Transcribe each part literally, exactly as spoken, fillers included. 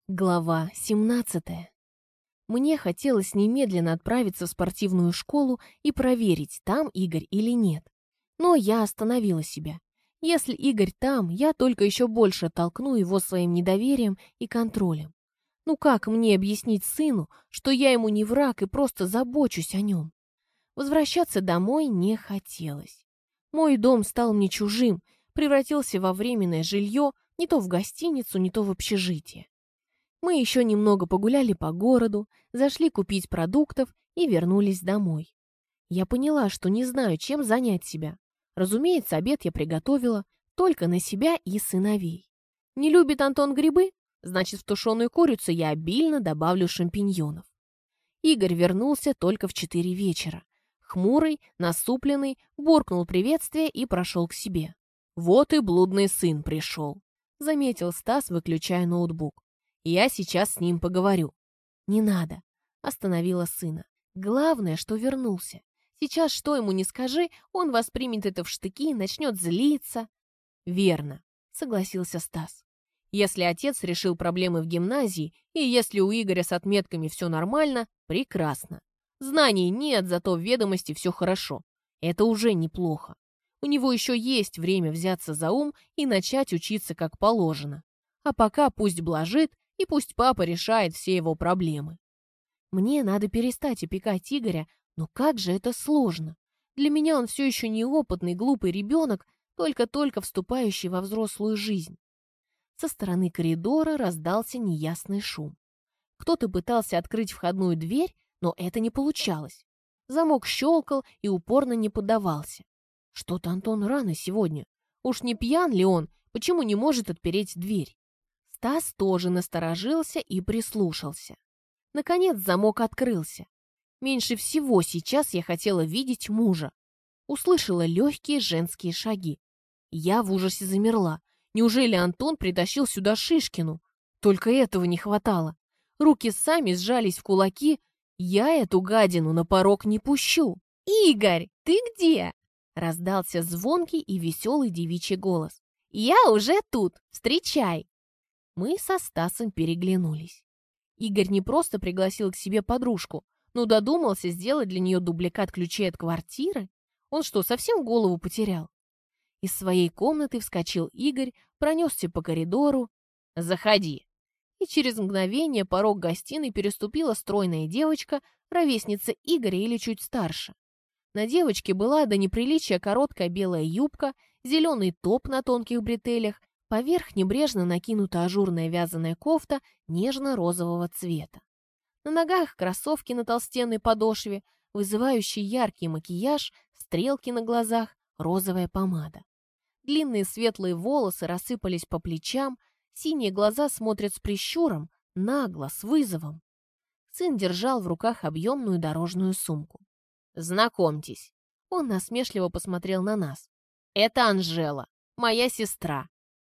Глава семнадцатая. Мне хотелось немедленно отправиться в спортивную школу и проверить, там Игорь или нет. Но я остановила себя. Если Игорь там, я только еще больше оттолкну его своим недоверием и контролем. Ну как мне объяснить сыну, что я ему не враг и просто забочусь о нем? Возвращаться домой не хотелось. Мой дом стал мне чужим, превратился во временное жилье, не то в гостиницу, не то в общежитие. Мы еще немного погуляли по городу, зашли купить продуктов и вернулись домой. Я поняла, что не знаю, чем занять себя. Разумеется, обед я приготовила только на себя и сыновей. Не любит Антон грибы? Значит, в тушеную курицу я обильно добавлю шампиньонов. Игорь вернулся только в четыре вечера. Хмурый, насупленный, буркнул приветствие и прошел к себе. «Вот и блудный сын пришел», — заметил Стас, выключая ноутбук. «Я сейчас с ним поговорю». «Не надо», — остановила сына. «Главное, что вернулся. Сейчас что ему не скажи, он воспримет это в штыки и начнет злиться». «Верно», — согласился Стас. «Если отец решил проблемы в гимназии, и если у Игоря с отметками все нормально, прекрасно. Знаний нет, зато в ведомости все хорошо. Это уже неплохо. У него еще есть время взяться за ум и начать учиться как положено. А пока пусть блажит, и пусть папа решает все его проблемы. Мне надо перестать опекать Игоря, но как же это сложно. Для меня он все еще неопытный, глупый ребенок, только-только вступающий во взрослую жизнь. Со стороны коридора раздался неясный шум. Кто-то пытался открыть входную дверь, но это не получалось. Замок щелкал и упорно не поддавался. Что-то Антон рано сегодня. Уж не пьян ли он, почему не может отпереть дверь? Стас тоже насторожился и прислушался. Наконец замок открылся. Меньше всего сейчас я хотела видеть мужа. Услышала легкие женские шаги. Я в ужасе замерла. Неужели Антон притащил сюда Шишкину? Только этого не хватало. Руки сами сжались в кулаки. Я эту гадину на порог не пущу. «Игорь, ты где?» Раздался звонкий и веселый девичий голос. «Я уже тут. Встречай!» Мы со Стасом переглянулись. Игорь не просто пригласил к себе подружку, но додумался сделать для нее дубликат ключей от квартиры. Он что, совсем голову потерял? Из своей комнаты вскочил Игорь, пронесся по коридору. «Заходи!» И через мгновение порог гостиной переступила стройная девочка, ровесница Игоря или чуть старше. На девочке была до неприличия короткая белая юбка, зеленый топ на тонких бретелях, поверх небрежно накинута ажурная вязаная кофта нежно-розового цвета. На ногах кроссовки на толстенной подошве, вызывающий яркий макияж, стрелки на глазах, розовая помада. Длинные светлые волосы рассыпались по плечам, синие глаза смотрят с прищуром, нагло, с вызовом. Сын держал в руках объемную дорожную сумку. «Знакомьтесь». Он насмешливо посмотрел на нас. «Это Анжела, моя сестра».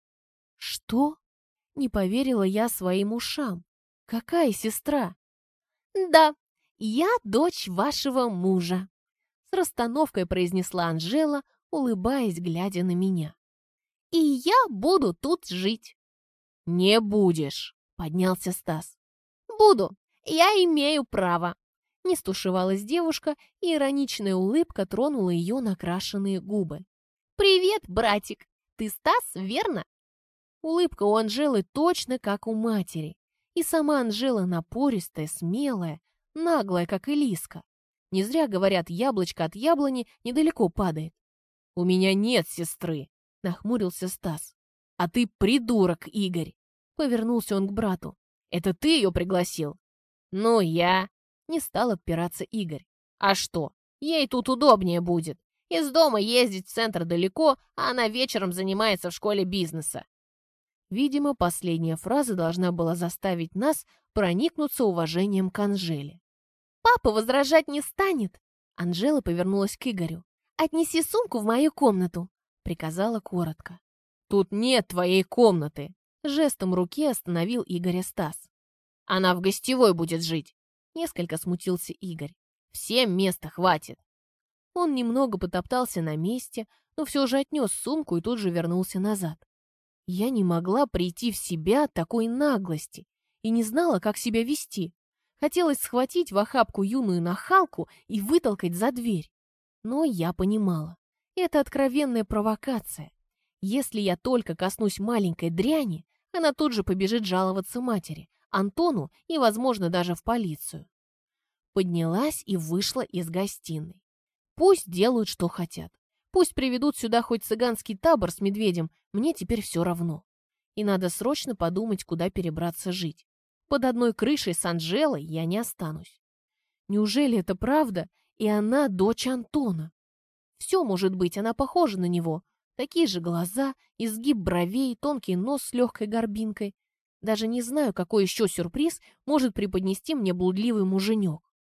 «Что?» — не поверила я своим ушам. «Какая сестра?» «Да, я дочь вашего мужа», — с расстановкой произнесла Анжела, улыбаясь, глядя на меня. «И я буду тут жить». «Не будешь», — поднялся Стас. «Буду, я имею право», — не стушевалась девушка, и ироничная улыбка тронула ее накрашенные губы. «Привет, братик, ты Стас, верно?» Улыбка у Анжелы точно как у матери. И сама Анжела напористая, смелая, наглая, как и Лиска. Не зря говорят, яблочко от яблони недалеко падает. «У меня нет сестры», — нахмурился Стас. «А ты придурок, Игорь», — повернулся он к брату. «Это ты ее пригласил?» «Ну, я...» — не стал отпираться Игорь. «А что? Ей тут удобнее будет. Из дома ездить в центр далеко, а она вечером занимается в школе бизнеса». Видимо, последняя фраза должна была заставить нас проникнуться уважением к Анжеле. «Папа возражать не станет!» Анжела повернулась к Игорю. «Отнеси сумку в мою комнату!» приказала коротко. «Тут нет твоей комнаты!» Жестом руки остановил Игоря Стас. «Она в гостевой будет жить!» Несколько смутился Игорь. «Всем места хватит!» Он немного потоптался на месте, но все же отнес сумку и тут же вернулся назад. Я не могла прийти в себя от такой наглости и не знала, как себя вести. Хотелось схватить в охапку юную нахалку и вытолкать за дверь. Но я понимала, это откровенная провокация. Если я только коснусь маленькой дряни, она тут же побежит жаловаться матери, Антону и, возможно, даже в полицию. Поднялась и вышла из гостиной. Пусть делают, что хотят. Пусть приведут сюда хоть цыганский табор с медведем, мне теперь все равно. И надо срочно подумать, куда перебраться жить. Под одной крышей с Анжелой я не останусь. Неужели это правда, и она дочь Антона? Все может быть, она похожа на него. Такие же глаза, изгиб бровей, тонкий нос с легкой горбинкой. Даже не знаю, какой еще сюрприз может преподнести мне блудливый муженек.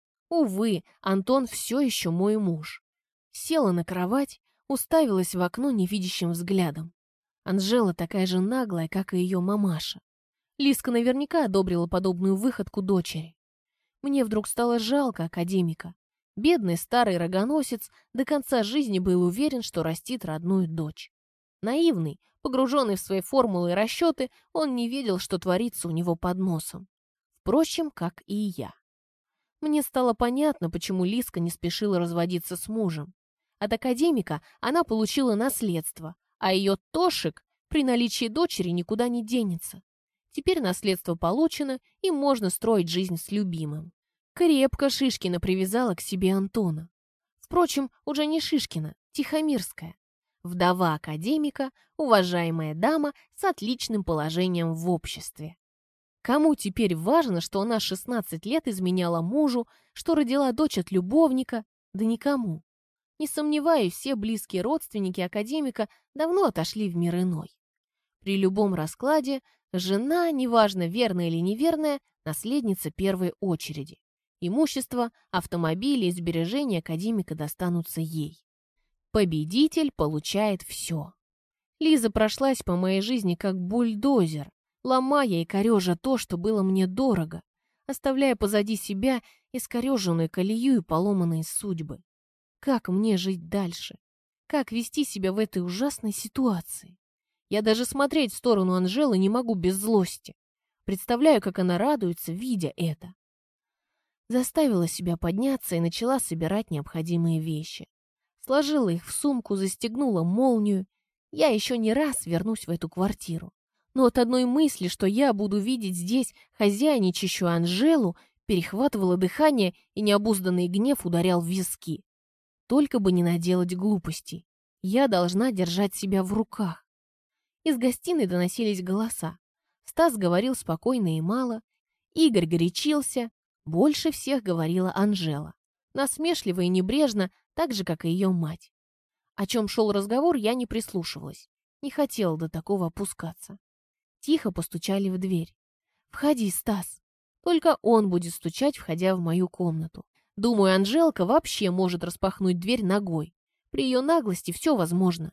Увы, Антон все еще мой муж. Села на кровать, уставилась в окно невидящим взглядом. Анжела такая же наглая, как и ее мамаша. Лизка наверняка одобрила подобную выходку дочери. Мне вдруг стало жалко академика. Бедный старый рогоносец до конца жизни был уверен, что растит родную дочь. Наивный, погруженный в свои формулы и расчеты, он не видел, что творится у него под носом. Впрочем, как и я. Мне стало понятно, почему Лизка не спешила разводиться с мужем. От академика она получила наследство, а ее Тошик при наличии дочери никуда не денется. Теперь наследство получено, и можно строить жизнь с любимым. Крепко Шишкина привязала к себе Антона. Впрочем, уже не Шишкина, Тихомирская. Вдова академика, уважаемая дама с отличным положением в обществе. Кому теперь важно, что она шестнадцать лет изменяла мужу, что родила дочь от любовника? Да никому. Не сомневаюсь, все близкие родственники академика давно отошли в мир иной. При любом раскладе жена, неважно верная или неверная, наследница первой очереди. Имущество, автомобили и сбережения академика достанутся ей. Победитель получает все. Лиза прошлась по моей жизни как бульдозер, ломая и корежа то, что было мне дорого, оставляя позади себя искореженную колею и поломанные судьбы. Как мне жить дальше? Как вести себя в этой ужасной ситуации? Я даже смотреть в сторону Анжелы не могу без злости. Представляю, как она радуется, видя это. Заставила себя подняться и начала собирать необходимые вещи. Сложила их в сумку, застегнула молнию. Я еще не раз вернусь в эту квартиру. Но от одной мысли, что я буду видеть здесь хозяйничащую Анжелу, перехватывало дыхание, и необузданный гнев ударял в виски. Только бы не наделать глупостей. Я должна держать себя в руках. Из гостиной доносились голоса. Стас говорил спокойно и мало. Игорь горячился. Больше всех говорила Анжела. Насмешливо и небрежно, так же, как и ее мать. О чем шел разговор, я не прислушивалась. Не хотела до такого опускаться. Тихо постучали в дверь. «Входи, Стас». Только он будет стучать, входя в мою комнату. Думаю, Анжелка вообще может распахнуть дверь ногой. При ее наглости все возможно.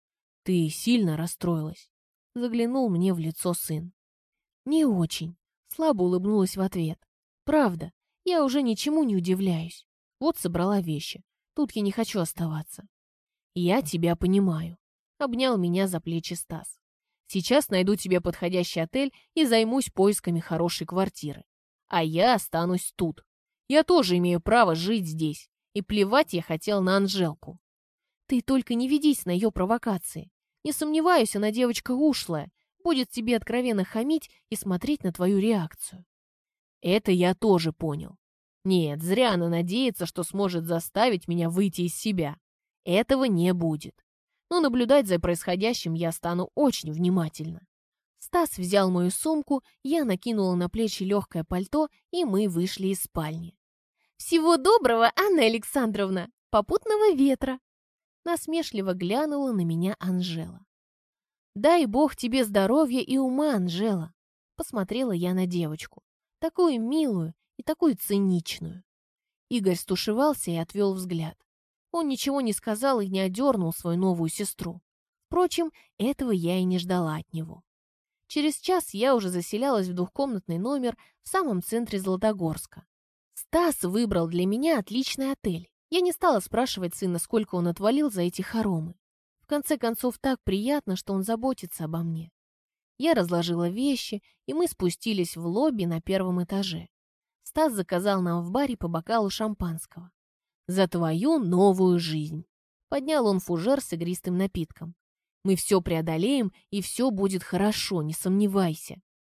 «Ты сильно расстроилась?» Заглянул мне в лицо сын. «Не очень», — слабо улыбнулась в ответ. «Правда, я уже ничему не удивляюсь. Вот собрала вещи. Тут я не хочу оставаться». «Я тебя понимаю», — обнял меня за плечи Стас. «Сейчас найду тебе подходящий отель и займусь поисками хорошей квартиры. А я останусь тут. Я тоже имею право жить здесь, и плевать я хотел на Анжелку». «Ты только не ведись на ее провокации. Не сомневаюсь, она девочка ушлая, будет тебе откровенно хамить и смотреть на твою реакцию». Это я тоже понял. Нет, зря она надеется, что сможет заставить меня выйти из себя. Этого не будет. Но наблюдать за происходящим я стану очень внимательно. Стас взял мою сумку, я накинула на плечи легкое пальто, и мы вышли из спальни. «Всего доброго, Анна Александровна! Попутного ветра!» Насмешливо глянула на меня Анжела. «Дай Бог тебе здоровья и ума, Анжела!» Посмотрела я на девочку. Такую милую и такую циничную. Игорь стушевался и отвел взгляд. Он ничего не сказал и не одернул свою новую сестру. Впрочем, этого я и не ждала от него. Через час я уже заселялась в двухкомнатный номер в самом центре Златогорска. Стас выбрал для меня отличный отель. Я не стала спрашивать сына, сколько он отвалил за эти хоромы. В конце концов, так приятно, что он заботится обо мне. Я разложила вещи, и мы спустились в лобби на первом этаже. Стас заказал нам в баре по бокалу шампанского. «За твою новую жизнь!» Поднял он фужер с игристым напитком. «Мы все преодолеем, и все будет хорошо, не сомневайся».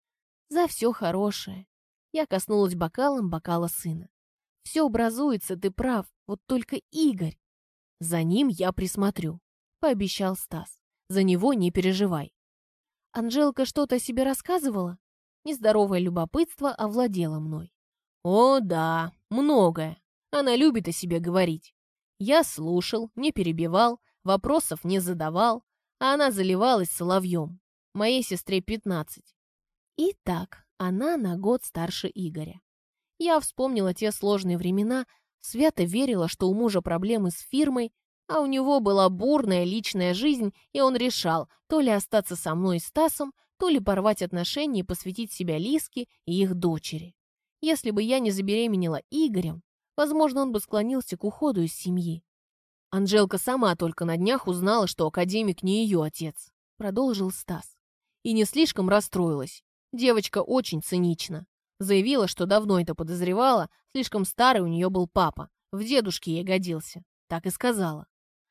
«За все хорошее». Я коснулась бокалом бокала сына. «Все образуется, ты прав, вот только Игорь». «За ним я присмотрю», — пообещал Стас. «За него не переживай». Анжелка что-то о себе рассказывала? Нездоровое любопытство овладело мной. «О, да, многое. Она любит о себе говорить. Я слушал, не перебивал, вопросов не задавал, а она заливалась соловьем. Моей сестре пятнадцать. Итак, она на год старше Игоря. Я вспомнила те сложные времена, свято верила, что у мужа проблемы с фирмой, а у него была бурная личная жизнь, и он решал то ли остаться со мной и Стасом, то ли порвать отношения и посвятить себя Лиске и их дочери. Если бы я не забеременела Игорем, возможно, он бы склонился к уходу из семьи. Анжелка сама только на днях узнала, что академик не ее отец, продолжил Стас. И не слишком расстроилась. Девочка очень цинична. Заявила, что давно это подозревала, слишком старый у нее был папа, в дедушке ей годился. Так и сказала.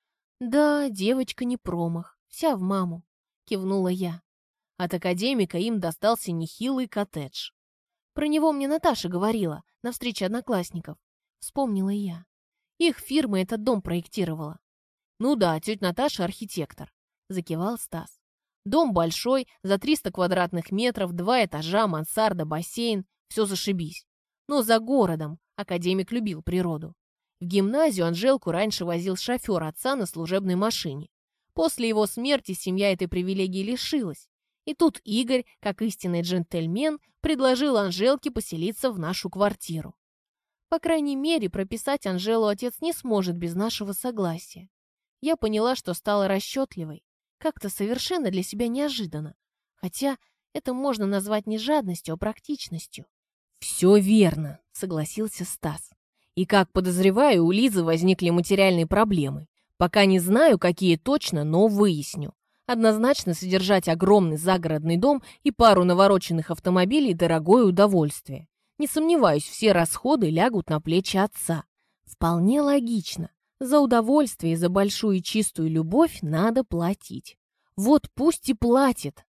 «Да, девочка не промах, вся в маму», — кивнула я. От академика им достался нехилый коттедж. Про него мне Наташа говорила на встрече одноклассников. Вспомнила я. Их фирма этот дом проектировала. «Ну да, тетя Наташа архитектор», — закивал Стас. «Дом большой, за триста квадратных метров, два этажа, мансарда, бассейн. Все зашибись. Но за городом академик любил природу. В гимназию Анжелку раньше возил шофер отца на служебной машине. После его смерти семья этой привилегии лишилась. И тут Игорь, как истинный джентльмен, предложил Анжелке поселиться в нашу квартиру. По крайней мере, прописать Анжелу отец не сможет без нашего согласия. Я поняла, что стала расчетливой. Как-то совершенно для себя неожиданно. Хотя это можно назвать не жадностью, а практичностью. «Все верно», — согласился Стас. «И, как подозреваю, у Лизы возникли материальные проблемы. Пока не знаю, какие точно, но выясню. Однозначно содержать огромный загородный дом и пару навороченных автомобилей – дорогое удовольствие. Не сомневаюсь, все расходы лягут на плечи отца. Вполне логично. За удовольствие и за большую и чистую любовь надо платить. Вот пусть и платит.